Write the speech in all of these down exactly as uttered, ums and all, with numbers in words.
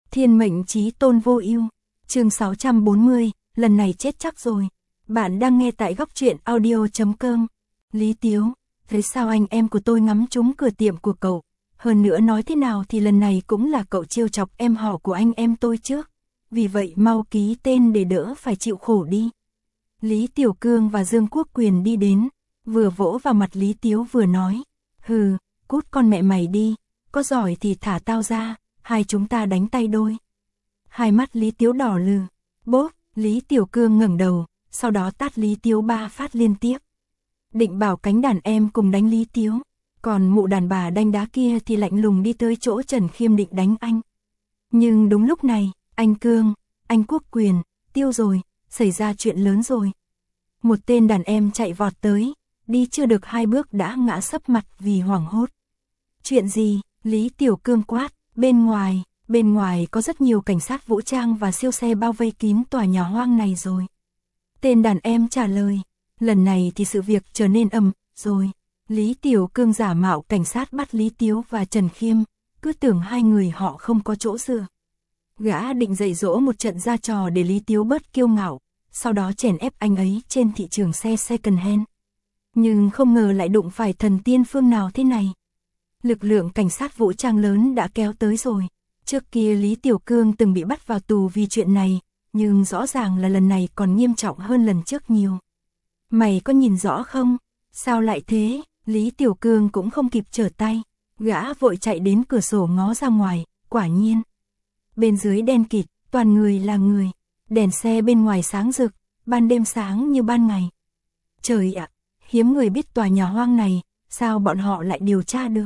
Thiên mệnh chí tôn vô ưu. Chương sáu trăm bốn mươi, lần này chết chắc rồi. Bạn đang nghe tại góc truyện audio chấm com. Lý Tiếu, thế sao anh em của tôi ngắm trúng cửa tiệm của cậu? Hơn nữa nói thế nào thì lần này cũng là cậu trêu chọc em họ của anh em tôi trước. Vì vậy mau ký tên để đỡ phải chịu khổ đi. Lý Tiểu Cương và Dương Quốc Quyền đi đến, vừa vỗ vào mặt Lý Tiếu vừa nói. Hừ, cút con mẹ mày đi, có giỏi thì thả tao ra, hai chúng ta đánh tay đôi. Hai mắt Lý Tiếu đỏ lừ, bốp, Lý Tiểu Cương ngẩng đầu, sau đó tát Lý Tiếu ba phát liên tiếp. Định bảo cánh đàn em cùng đánh Lý Tiếu, còn mụ đàn bà đanh đá kia thì lạnh lùng đi tới chỗ Trần Khiêm định đánh anh. Nhưng đúng lúc này, anh Cương, anh Quốc Quyền, tiêu rồi, xảy ra chuyện lớn rồi. Một tên đàn em chạy vọt tới, đi chưa được hai bước đã ngã sấp mặt vì hoảng hốt. Chuyện gì? Lý Tiểu Cương quát, bên ngoài, bên ngoài có rất nhiều cảnh sát vũ trang và siêu xe bao vây kín tòa nhà hoang này rồi. Tên đàn em trả lời, lần này thì sự việc trở nên ầm rồi. Lý Tiểu Cương giả mạo cảnh sát bắt Lý Tiếu và Trần Khiêm, cứ tưởng hai người họ không có chỗ dựa. Gã định dạy dỗ một trận ra trò để Lý Tiếu bớt kiêu ngạo, sau đó chèn ép anh ấy trên thị trường xe second hand. Nhưng không ngờ lại đụng phải thần tiên phương nào thế này. Lực lượng cảnh sát vũ trang lớn đã kéo tới rồi. Trước kia Lý Tiểu Cương từng bị bắt vào tù vì chuyện này, nhưng rõ ràng là lần này còn nghiêm trọng hơn lần trước nhiều. Mày có nhìn rõ không? Sao lại thế? Lý Tiểu Cương cũng không kịp trở tay, gã vội chạy đến cửa sổ ngó ra ngoài, quả nhiên. Bên dưới đen kịt, toàn người là người, đèn xe bên ngoài sáng rực, ban đêm sáng như ban ngày. Trời ạ, hiếm người biết tòa nhà hoang này, sao bọn họ lại điều tra được?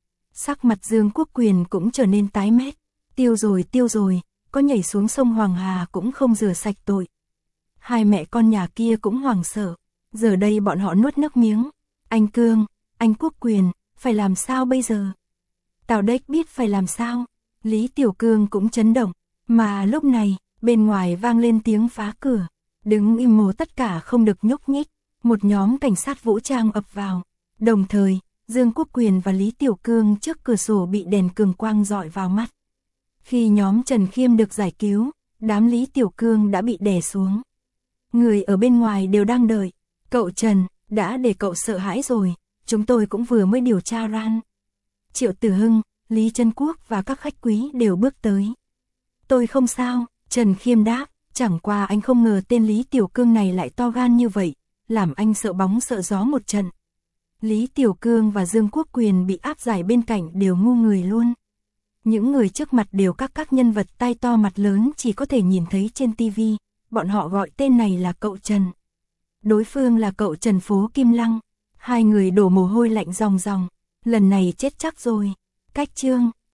Sắc mặt Dương Quốc Quyền cũng trở nên tái mét, tiêu rồi tiêu rồi, có nhảy xuống sông Hoàng Hà cũng không rửa sạch tội. Hai mẹ con nhà kia cũng hoảng sợ, giờ đây bọn họ nuốt nước miếng. Anh Cương, anh Quốc Quyền, phải làm sao bây giờ? Tào Đếch biết phải làm sao? Lý Tiểu Cương cũng chấn động, mà lúc này, bên ngoài vang lên tiếng phá cửa, đứng im mồ tất cả không được nhúc nhích, một nhóm cảnh sát vũ trang ập vào, đồng thời, Dương Quốc Quyền và Lý Tiểu Cương trước cửa sổ bị đèn cường quang rọi vào mắt. Khi nhóm Trần Khiêm được giải cứu, đám Lý Tiểu Cương đã bị đè xuống. Người ở bên ngoài đều đang đợi, cậu Trần, đã để cậu sợ hãi rồi, chúng tôi cũng vừa mới điều tra ran. Triệu Tử Hưng, Lý Trân Quốc và các khách quý đều bước tới. Tôi không sao, Trần Khiêm đáp, chẳng qua anh không ngờ tên Lý Tiểu Cương này lại to gan như vậy, làm anh sợ bóng sợ gió một trận. Lý Tiểu Cương và Dương Quốc Quyền bị áp giải bên cạnh đều ngu người luôn. Những người trước mặt đều các các nhân vật tai to mặt lớn chỉ có thể nhìn thấy trên tivi, bọn họ gọi tên này là cậu Trần. Đối phương là cậu Trần Phố Kim Lăng, hai người đổ mồ hôi lạnh ròng ròng, lần này chết chắc rồi. Cách chương,